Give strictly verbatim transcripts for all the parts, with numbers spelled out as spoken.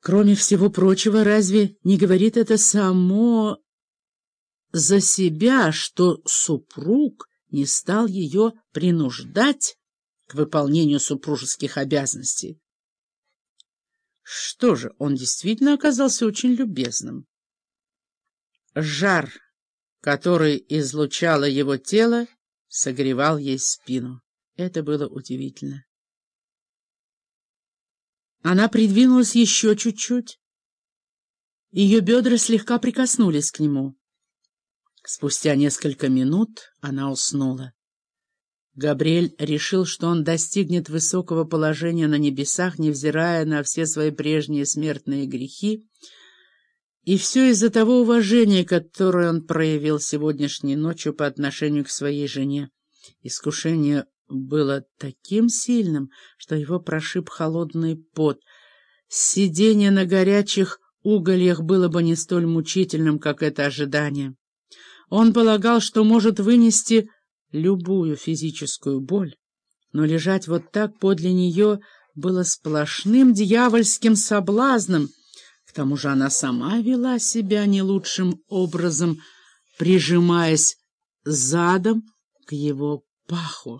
Кроме всего прочего, разве не говорит это само за себя, что супруг не стал ее принуждать к выполнению супружеских обязанностей? Что же, он действительно оказался очень любезным. Жар, который излучало его тело, согревал ей спину. Это было удивительно. Она придвинулась еще чуть-чуть. Ее бедра слегка прикоснулись к нему. Спустя несколько минут она уснула. Габриэль решил, что он достигнет высокого положения на небесах, невзирая на все свои прежние смертные грехи, и все из-за того уважения, которое он проявил сегодняшней ночью по отношению к своей жене. Искушение было таким сильным, что его прошиб холодный пот. Сидение на горячих угольях было бы не столь мучительным, как это ожидание. Он полагал, что может вынести любую физическую боль, но лежать вот так подле нее было сплошным дьявольским соблазном. К тому же она сама вела себя не лучшим образом, прижимаясь задом к его паху.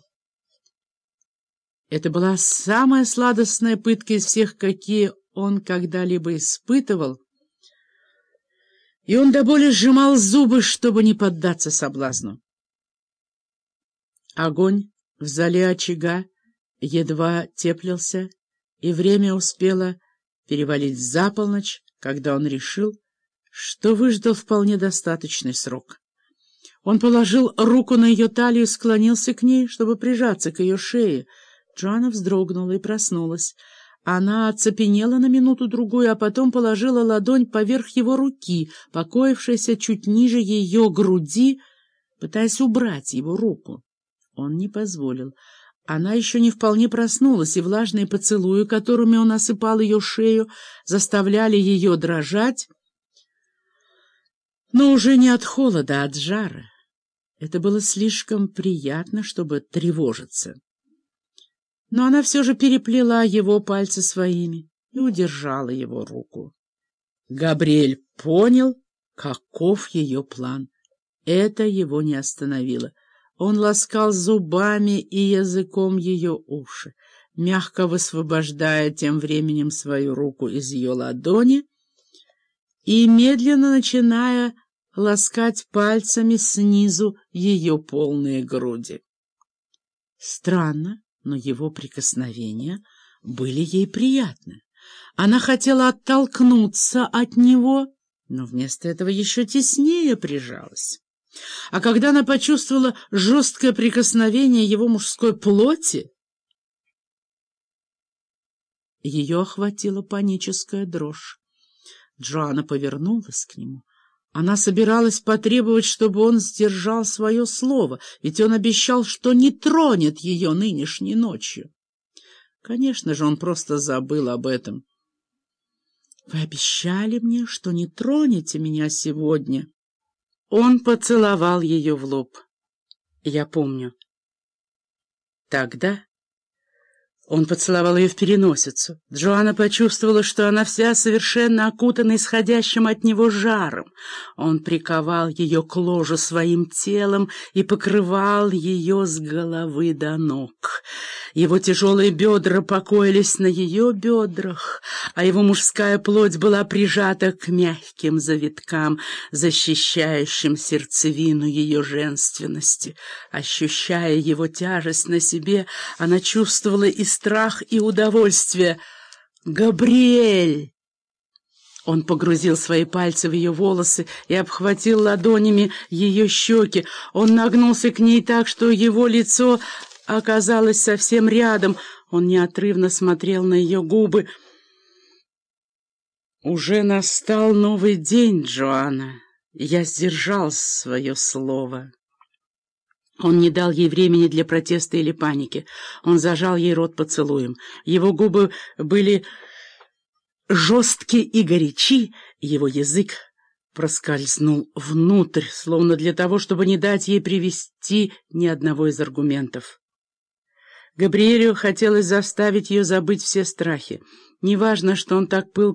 Это была самая сладостная пытка из всех, какие он когда-либо испытывал, и он до боли сжимал зубы, чтобы не поддаться соблазну. Огонь в зале очага едва теплился, и время успело перевалить за полночь, когда он решил, что выждал вполне достаточный срок. Он положил руку на ее талию и склонился к ней, чтобы прижаться к ее шее. Джоанна вздрогнула и проснулась. Она оцепенела на минуту-другую, а потом положила ладонь поверх его руки, покоившейся чуть ниже ее груди, пытаясь убрать его руку. Он не позволил. Она еще не вполне проснулась, и влажные поцелуи, которыми он осыпал ее шею, заставляли ее дрожать, но уже не от холода, а от жара. Это было слишком приятно, чтобы тревожиться. Но она все же переплела его пальцы своими и удержала его руку. Габриэль понял, каков ее план. Это его не остановило. Он ласкал зубами и языком ее уши, мягко высвобождая тем временем свою руку из ее ладони и медленно начиная ласкать пальцами снизу ее полные груди. Странно, но его прикосновения были ей приятны. Она хотела оттолкнуться от него, но вместо этого еще теснее прижалась. А когда она почувствовала жесткое прикосновение его мужской плоти, ее охватила паническая дрожь. Джоанна повернулась к нему. Она собиралась потребовать, чтобы он сдержал свое слово, ведь он обещал, что не тронет ее нынешней ночью. Конечно же, он просто забыл об этом. «Вы обещали мне, что не тронете меня сегодня?» Он поцеловал ее в лоб. «Я помню». Тогда он поцеловал ее в переносицу. Джоанна почувствовала, что она вся совершенно окутана исходящим от него жаром. Он приковал ее к ложу своим телом и покрывал ее с головы до ног. Его тяжелые бедра покоились на ее бедрах, а его мужская плоть была прижата к мягким завиткам, защищающим сердцевину ее женственности. Ощущая его тяжесть на себе, она чувствовала и страх, и удовольствие. «Габриэль!» Он погрузил свои пальцы в ее волосы и обхватил ладонями ее щеки. Он нагнулся к ней так, что его лицо оказалось совсем рядом. Он неотрывно смотрел на ее губы. «Уже настал новый день, Джоанна. Я сдержал свое слово». Он не дал ей времени для протеста или паники. Он зажал ей рот поцелуем. Его губы были жесткие и горячи, его язык проскользнул внутрь, словно для того, чтобы не дать ей привести ни одного из аргументов. Габриэлю хотелось заставить ее забыть все страхи. Неважно, что он так пылко